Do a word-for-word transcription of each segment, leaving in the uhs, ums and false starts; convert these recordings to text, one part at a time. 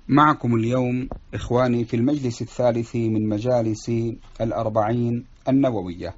معكم اليوم إخواني في المجلس الثالث من مجالس الأربعين النووية.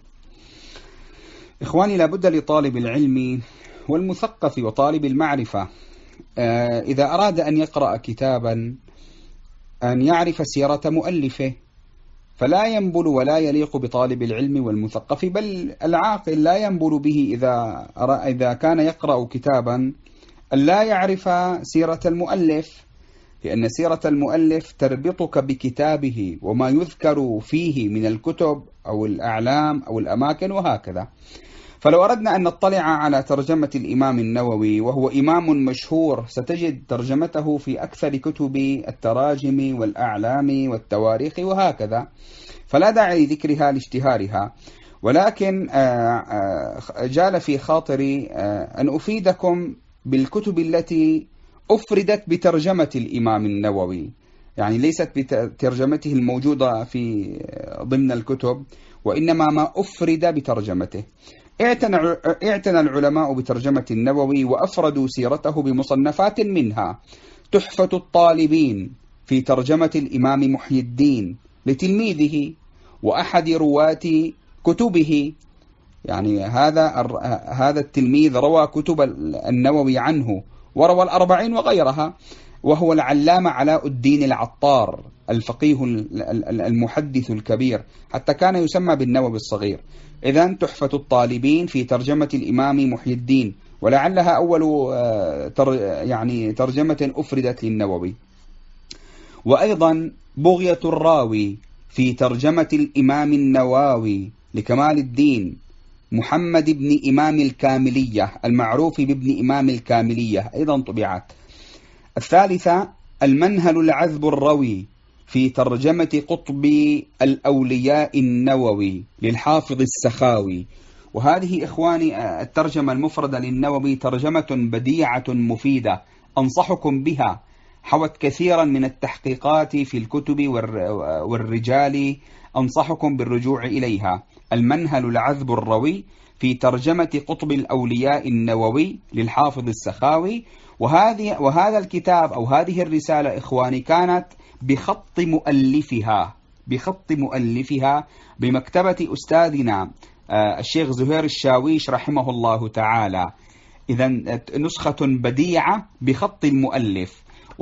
إخواني، لابد لطالب العلم والمثقف وطالب المعرفة إذا أراد أن يقرأ كتابا أن يعرف سيرة مؤلفه، فلا ينبل ولا يليق بطالب العلم والمثقف، بل العاقل لا ينبل به إذا إذا كان يقرأ كتابا أن لا يعرف سيرة المؤلف، لأن سيرة المؤلف تربطك بكتابه وما يذكر فيه من الكتب أو الأعلام أو الأماكن وهكذا. فلو أردنا أن نطلع على ترجمة الإمام النووي، وهو إمام مشهور، ستجد ترجمته في أكثر كتب التراجم والأعلام والتواريخ وهكذا، فلا داعي لذكرها لاشتهارها. ولكن جال في خاطري أن أفيدكم بالكتب التي أفردت بترجمة الإمام النووي، يعني ليست بترجمته الموجودة في ضمن الكتب، وإنما ما أفرد بترجمته. اعتنى العلماء بترجمة النووي وأفردوا سيرته بمصنفات، منها تحفة الطالبين في ترجمة الإمام محي الدين لتلميذه وأحد رواة كتبه، يعني هذا هذا التلميذ روى كتب النووي عنه وروى الأربعين وغيرها، وهو العلامة علاء الدين العطار، الفقيه المحدث الكبير، حتى كان يسمى بالنووي الصغير. إذن تحفة الطالبين في ترجمة الإمام محي الدين، ولعلها أول يعني ترجمة أفردت للنووي. وأيضا بغية الراوي في ترجمة الإمام النووي لكمال الدين محمد بن إمام الكاملية، المعروف بابن إمام الكاملية، أيضا طبعت. الثالثة المنهل العذب الروي في ترجمة قطب الأولياء النووي للحافظ السخاوي. وهذه إخواني الترجمة المفردة للنووي ترجمة بديعة مفيدة، أنصحكم بها، حوت كثيرا من التحقيقات في الكتب والرجال، أنصحكم بالرجوع إليها. المنهل العذب الروي في ترجمة قطب الأولياء النووي للحافظ السخاوي. وهذه وهذا الكتاب أو هذه الرسالة إخواني كانت بخط مؤلفها بخط مؤلفها بمكتبة أستاذنا الشيخ زهير الشاويش رحمه الله تعالى. إذن نسخة بديعة بخط المؤلف.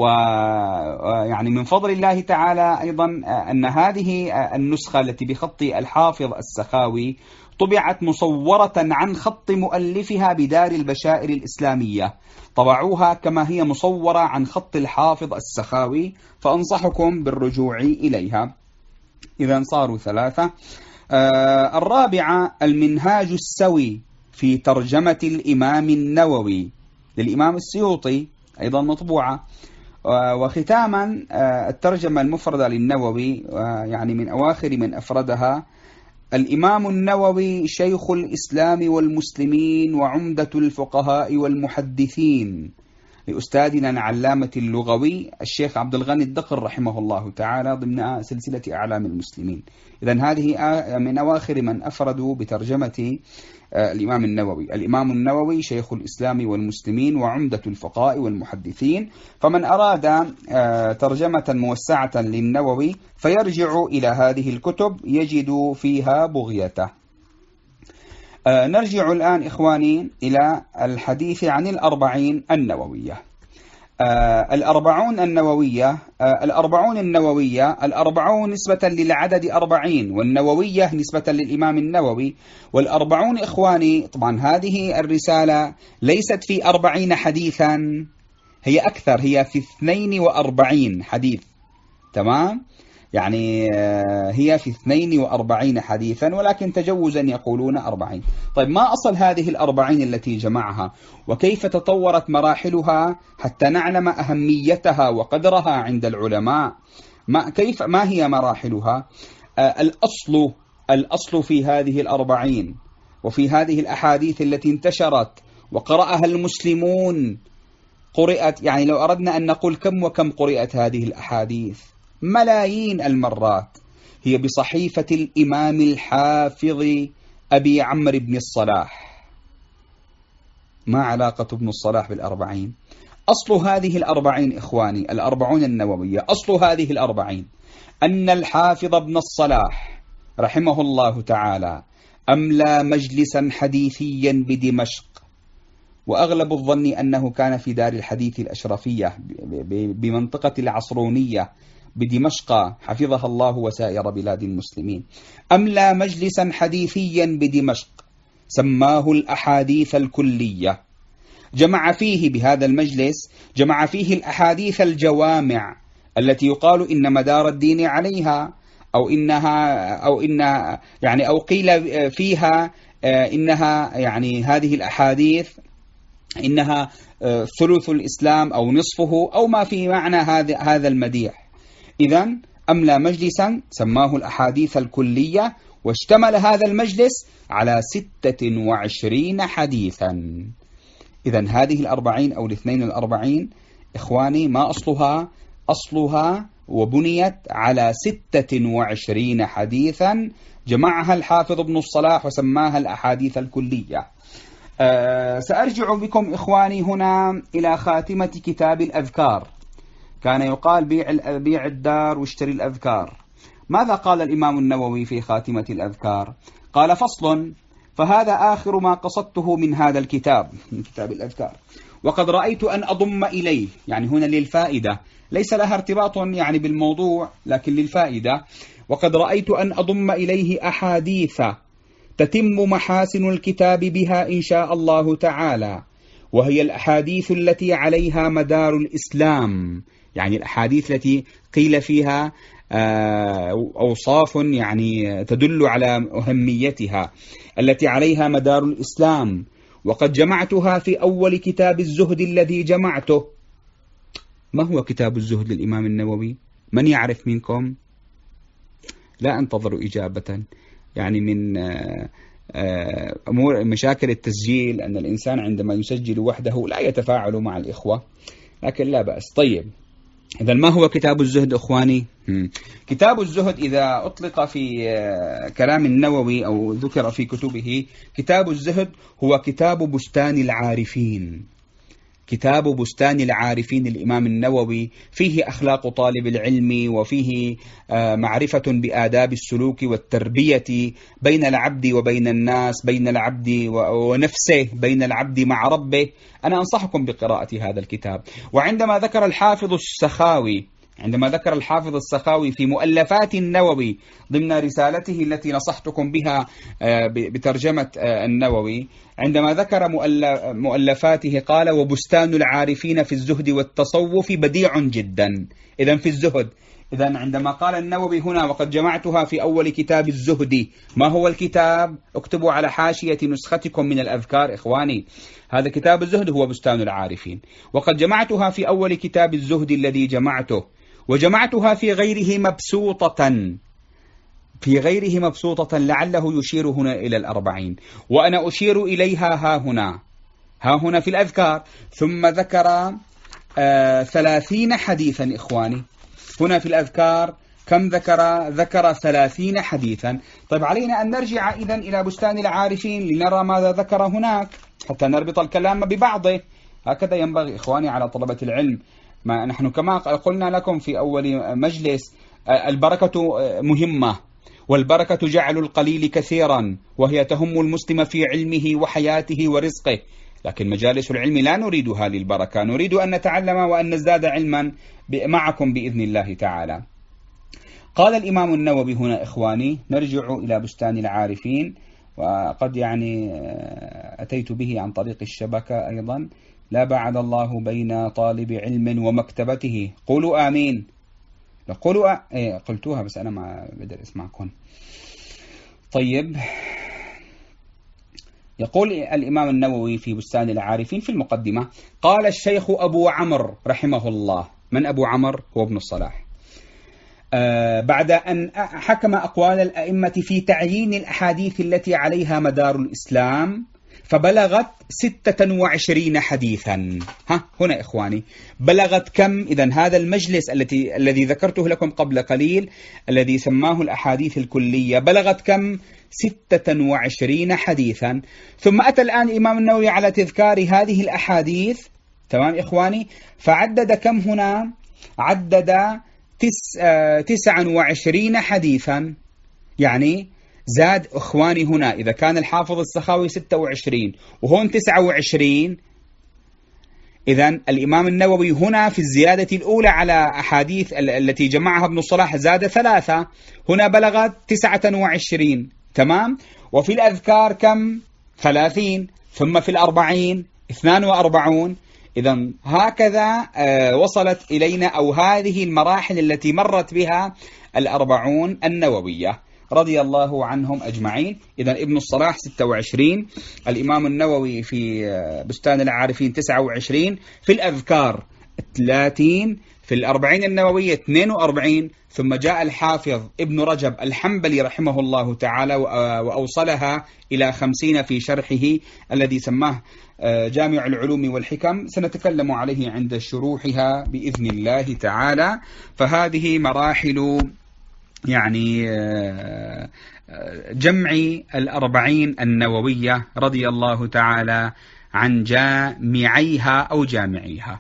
ويعني من فضل الله تعالى أيضا أن هذه النسخة التي بخط الحافظ السخاوي طبعت مصورة عن خط مؤلفها بدار البشائر الإسلامية، طبعوها كما هي مصورة عن خط الحافظ السخاوي، فأنصحكم بالرجوع إليها. إذا صاروا ثلاثة. آه الرابعة المنهاج السوي في ترجمة الإمام النووي للإمام السيوطي، أيضا مطبوعة. وختاما الترجمة المفردة للنووي، يعني من أواخر من أفردها، الإمام النووي شيخ الإسلام والمسلمين وعمدة الفقهاء والمحدثين، لأستاذنا العلامة اللغوي الشيخ عبد الغني الدقر رحمه الله تعالى، ضمن سلسلة أعلام المسلمين. إذن هذه من أواخر من أفردوا بترجمة الإمام النووي. الإمام النووي شيخ الإسلام والمسلمين وعمدة الفقهاء والمحدثين. فمن أراد ترجمة موسعة للنووي فيرجع إلى هذه الكتب يجد فيها بغيته. نرجع الآن إخواني إلى الحديث عن الأربعين النووية. الأربعون النووية الأربعون النووية الأربعون نسبة للعدد أربعين، والنووية نسبة للإمام النووي. والأربعون إخواني طبعا هذه الرسالة ليست في أربعين حديثا، هي أكثر، هي في اثنين وأربعين حديث، تمام؟ يعني هي في اثنين وأربعين حديثا، ولكن تجوزا يقولون أربعين. طيب، ما أصل هذه الأربعين التي جمعها، وكيف تطورت مراحلها حتى نعلم أهميتها وقدرها عند العلماء؟ ما كيف ما هي مراحلها؟ الأصل الأصل في هذه الأربعين وفي هذه الأحاديث التي انتشرت وقرأها المسلمون، قرأت، يعني لو أردنا أن نقول كم وكم قرأت هذه الأحاديث، ملايين المرات، هي بصحيفة الإمام الحافظ أبي عمرو بن الصلاح. ما علاقة ابن الصلاح بالأربعين؟ أصل هذه الأربعين إخواني، الأربعون النووية، أصل هذه الأربعين أن الحافظ ابن الصلاح رحمه الله تعالى أملى مجلسا حديثيا بدمشق، وأغلب الظن أنه كان في دار الحديث الأشرفية بمنطقة العصرونية بدمشق حفظها الله وسائر بلاد المسلمين. أملى مجلسا حديثيا بدمشق سماه الأحاديث الكلية، جمع فيه بهذا المجلس جمع فيه الأحاديث الجوامع التي يقال إن مدار الدين عليها، أو إنها أو إن يعني أو قيل فيها إنها يعني هذه الأحاديث إنها ثلث الإسلام أو نصفه أو ما في معنى هذا هذا المديح. إذن أملى مجلسا سماه الأحاديث الكلية، واشتمل هذا المجلس على ستة وعشرين حديثا. إذن هذه الأربعين أو الاثنين الأربعين إخواني ما أصلها؟ أصلها وبنيت على ستة وعشرين حديثا جمعها الحافظ ابن الصلاح وسماها الأحاديث الكلية. أه سأرجع بكم إخواني هنا إلى خاتمة كتاب الأذكار. كان يقال بيع, بيع الدار واشتري الأذكار. ماذا قال الإمام النووي في خاتمة الأذكار؟ قال: فصل: فهذا آخر ما قصدته من هذا الكتاب، من كتاب الأذكار، وقد رأيت أن أضم إليه، يعني هنا للفائدة، ليس لها ارتباط يعني بالموضوع لكن للفائدة، وقد رأيت أن أضم إليه أحاديث تتم محاسن الكتاب بها إن شاء الله تعالى، وهي الأحاديث التي عليها مدار الإسلام، يعني الأحاديث التي قيل فيها أوصاف يعني تدل على أهميتها، التي عليها مدار الإسلام. وقد جمعتها في أول كتاب الزهد الذي جمعته. ما هو كتاب الزهد للإمام النووي؟ من يعرف منكم؟ لا أنتظر إجابة. يعني من أمور مشاكل التسجيل أن الإنسان عندما يسجل وحده لا يتفاعل مع الإخوة، لكن لا بأس. طيب، إذا ما هو كتاب الزهد إخواني؟ هم. كتاب الزهد إذا أطلق في كلام النووي أو ذكر في كتبه، كتاب الزهد هو كتاب بستان العارفين. كتاب بستان العارفين الإمام النووي فيه أخلاق طالب العلم، وفيه معرفة بآداب السلوك والتربية بين العبد وبين الناس، بين العبد ونفسه، بين العبد مع ربه. أنا أنصحكم بقراءة هذا الكتاب. وعندما ذكر الحافظ السخاوي عندما ذكر الحافظ السخاوي في مؤلفات النووي ضمن رسالته التي نصحتكم بها بترجمة النووي، عندما ذكر مؤلفاته قال: وبستان العارفين في الزهد والتصوف بديع جدا. إذن في الزهد، إذن عندما قال النووي هنا وقد جمعتها في أول كتاب الزهد، ما هو الكتاب؟ اكتبوا على حاشية نسختكم من الأذكار إخواني، هذا كتاب الزهد هو بستان العارفين. وقد جمعتها في أول كتاب الزهد الذي جمعته، وجمعتها في غيره مبسوطة في غيره مبسوطة لعله يشير هنا إلى الأربعين، وأنا أشير إليها ها هنا ها هنا في الأذكار. ثم ذكر آه ثلاثين حديثا إخواني هنا في الأذكار. كم ذكر؟ ذكر ثلاثين حديثا. طيب، علينا أن نرجع إذن إلى بستان العارفين لنرى ماذا ذكر هناك حتى نربط الكلام ببعضه. هكذا ينبغي إخواني على طلبة العلم. ما نحن كما قلنا لكم في أول مجلس، البركة مهمة، والبركة جعل القليل كثيرا، وهي تهم المسلم في علمه وحياته ورزقه. لكن مجالس العلم لا نريدها للبركة، نريد أن نتعلم وأن نزداد علما معكم بإذن الله تعالى. قال الإمام النووي هنا إخواني، نرجع إلى بستان العارفين، وقد يعني أتيت به عن طريق الشبكة أيضا. لا بعد الله بين طالب علم ومكتبته. قولوا آمين. قولوا أ... إيه قلتوها بس أنا ما بدر اسمعكم. طيب، يقول الإمام النووي في بستان العارفين في المقدمة: قال الشيخ أبو عمرو رحمه الله. من أبو عمرو؟ هو ابن الصلاح. آه بعد أن حكم أقوال الأئمة في تعيين الأحاديث التي عليها مدار الإسلام، فبلغت ستة وعشرين حديثا. ها هنا إخواني بلغت كم؟ إذن هذا المجلس التي الذي ذكرته لكم قبل قليل الذي سماه الأحاديث الكلية بلغت كم؟ ستة وعشرين حديثا. ثم أتى الآن الإمام النووي على تذكار هذه الأحاديث تمام إخواني؟ فعدد كم هنا؟ عدد تس تسعا وعشرين حديثا، يعني زاد إخواني هنا. إذا كان الحافظ السخاوي ستة وعشرين وهون تسعة وعشرين، إذن الإمام النووي هنا في الزيادة الأولى على أحاديث التي جمعها ابن الصلاح زاد ثلاثة، هنا بلغت تسعة وعشرين. تمام. وفي الأذكار كم؟ ثلاثين. ثم في الأربعين اثنان وأربعون. إذن هكذا وصلت إلينا، أو هذه المراحل التي مرت بها الأربعون النووية رضي الله عنهم أجمعين. إذن ابن الصلاح ستة وعشرين، الإمام النووي في بستان العارفين تسعة وعشرين، في الأذكار ثلاثين، في الأربعين النووية اثنين وأربعين، ثم جاء الحافظ ابن رجب الحنبلي رحمه الله تعالى وأوصلها إلى خمسين في شرحه الذي سماه جامع العلوم والحكم، سنتكلم عليه عند شروحها بإذن الله تعالى. فهذه مراحل يعني جمع الأربعين النووية رضي الله تعالى عن جامعيها أو جامعيها.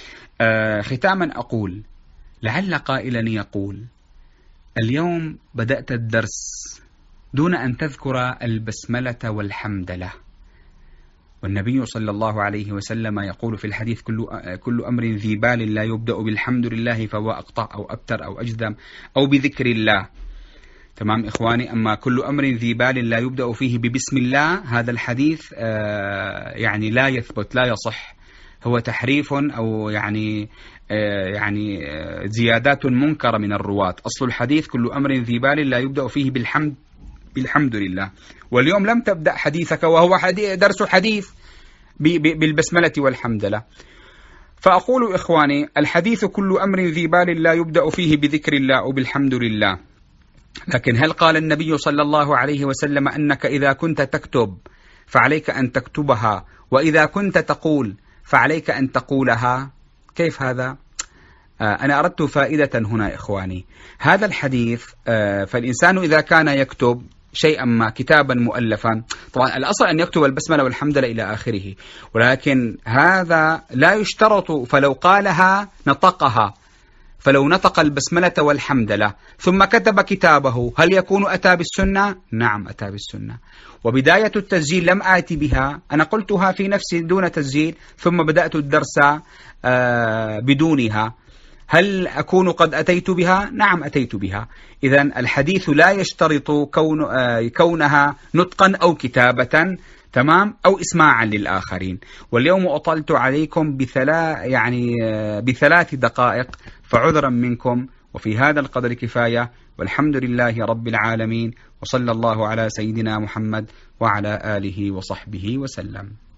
ختاما أقول، لعل قائلا يقول: اليوم بدأت الدرس دون أن تذكر البسملة والحمدلة، والنبي صلى الله عليه وسلم يقول في الحديث: كل كل أمر ذي بال لا يبدأ بالحمد لله فهو أقطع أو أبتر أو أجذم أو بذكر الله. تمام إخواني؟ أما كل أمر ذي بال لا يبدأ فيه ببسم الله، هذا الحديث يعني لا يثبت، لا يصح، هو تحريف أو يعني يعني زيادات منكرة من الرواة. أصل الحديث: كل أمر ذي بال لا يبدأ فيه بالحمد بالحمد لله. واليوم لم تبدأ حديثك وهو حديث درس حديث بالبسملة والحمدلة. فأقول إخواني: الحديث كل أمر ذي بال لا يبدأ فيه بذكر الله أو بالحمد لله، لكن هل قال النبي صلى الله عليه وسلم أنك إذا كنت تكتب فعليك أن تكتبها، وإذا كنت تقول فعليك أن تقولها؟ كيف هذا؟ أنا أردت فائدة هنا إخواني. هذا الحديث فالإنسان إذا كان يكتب شيئا ما كتابا مؤلفا، طبعا الأصل أن يكتب البسملة والحمدلله إلى آخره، ولكن هذا لا يشترط. فلو قالها نطقها، فلو نطق البسملة والحمدلة ثم كتب كتابه، هل يكون أتى بالسنة؟ نعم أتى بالسنة. وبداية التسجيل لم آتي بها، أنا قلتها في نفسي دون تسجيل، ثم بدأت الدرس بدونها. هل أكون قد أتيت بها؟ نعم أتيت بها. إذن الحديث لا يشترط كون كونها نطقا أو كتابة، تمام، أو إسماعا للآخرين. واليوم أطلت عليكم بثلاث يعني بثلاث دقائق، فعذرا منكم، وفي هذا القدر كفاية، والحمد لله رب العالمين، وصلى الله على سيدنا محمد وعلى آله وصحبه وسلم.